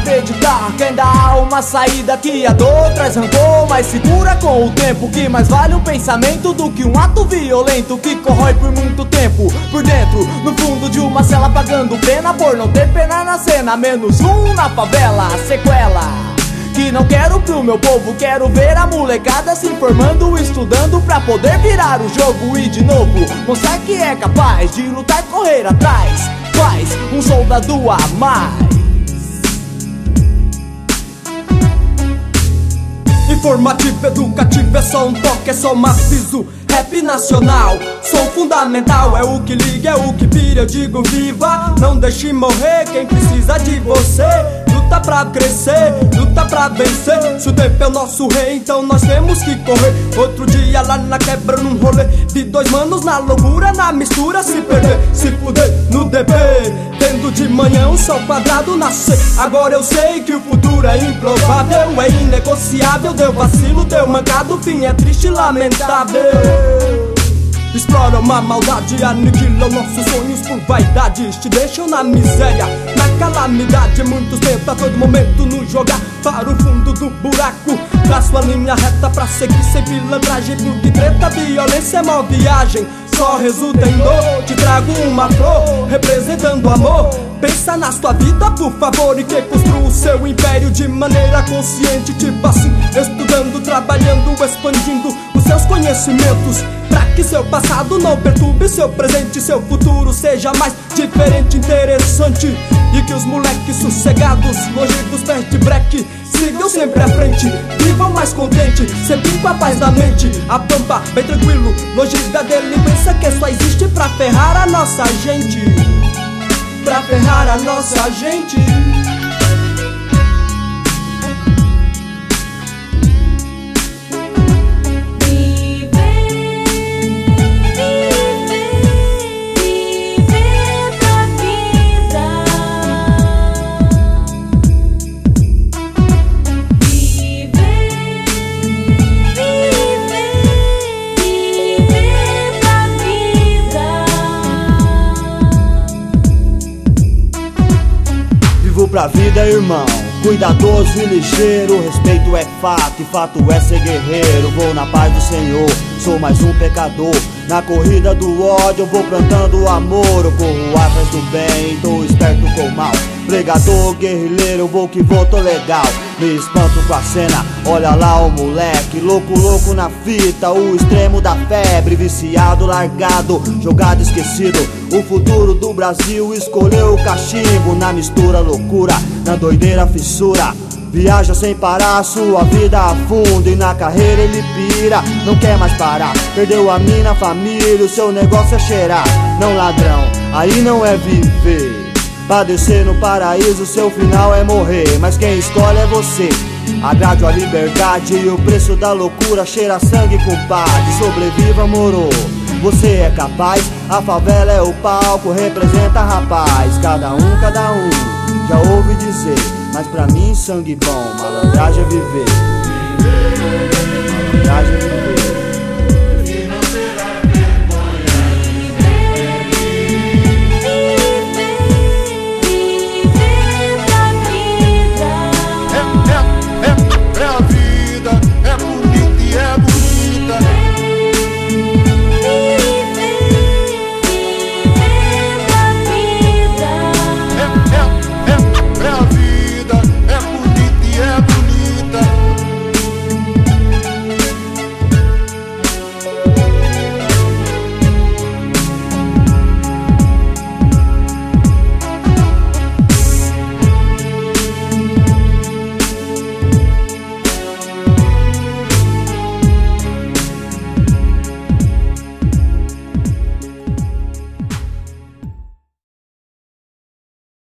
acreditar que ainda há uma saída, que a dor traz rancor, mas segura com o tempo, que mais vale um pensamento do que um ato violento que corrói por muito tempo por dentro, no fundo de uma cela, pagando pena por não ter pena na cena. Menos um na favela, sequela que não quero pro meu povo. Quero ver a molecada se informando, estudando pra poder virar o jogo e de novo mostrar que é capaz de lutar, correr atrás. Faz um soldado a mais. Informativo, educativo, é só um toque, é só um aviso. Rap nacional, som fundamental, é o que liga, é o que vira. Eu digo viva, não deixe morrer quem precisa de você. Luta pra crescer, luta pra vencer. Se o tempo é o nosso rei, então nós temos que correr. Outro dia lá na quebra, num rolê de dois manos na loucura, na mistura, se perder, se fuder no DP. Tendo de manhã um sol quadrado nascer. Agora eu sei que o futuro é improvável, é inegociável. Deu vacilo, deu mancado, o fim é triste e lamentável. Exploram uma maldade, aniquilam nossos sonhos por vaidades. Te deixam na miséria, na calamidade. Muitos tentam a todo momento nos jogar para o fundo do buraco. Traço a linha reta pra seguir sem pilantragem, porque treta, violência é mó viagem, só resulta em dor. Te trago uma flor representando amor. Pensa na sua vida, por favor, e que construa o seu império de maneira consciente, tipo assim, estudando, trabalhando, expandindo os seus conhecimentos, pra que seu passado não perturbe seu presente, seu futuro seja mais diferente, interessante. E que os moleques sossegados, longe dos pés de breque, sigam sempre à frente, vivam mais contente, sempre com a paz na mente. A pampa, bem tranquilo, longe da delinquência que só existe pra ferrar a nossa gente, pra ferrar a nossa gente. Pra vida, irmão, cuidadoso e ligeiro. Respeito é fato e fato é ser guerreiro. Vou na paz do Senhor, sou mais um pecador. Na corrida do ódio eu vou plantando amor. Eu corro atrás do bem, tô esperto com o mal. Pregador, guerrilheiro, vou que vou, tô legal. Me espanto com a cena, olha lá o moleque, louco, louco na fita, o extremo da febre, viciado, largado, jogado, esquecido. O futuro do Brasil escolheu o cachimbo, na mistura loucura, na doideira fissura. Viaja sem parar, sua vida afunda e na carreira ele pira, não quer mais parar. Perdeu a mina, a família, o seu negócio é cheirar. Não ladrão, aí não é viver. Padecer no paraíso, seu final é morrer, mas quem escolhe é você. Agrade a liberdade e o preço da loucura, cheira sangue, compadre, sobreviva, moro. Você é capaz, a favela é o palco, representa rapaz. Cada um, já ouvi dizer, mas pra mim sangue bom, malandragem é viver. Malandragem é viver.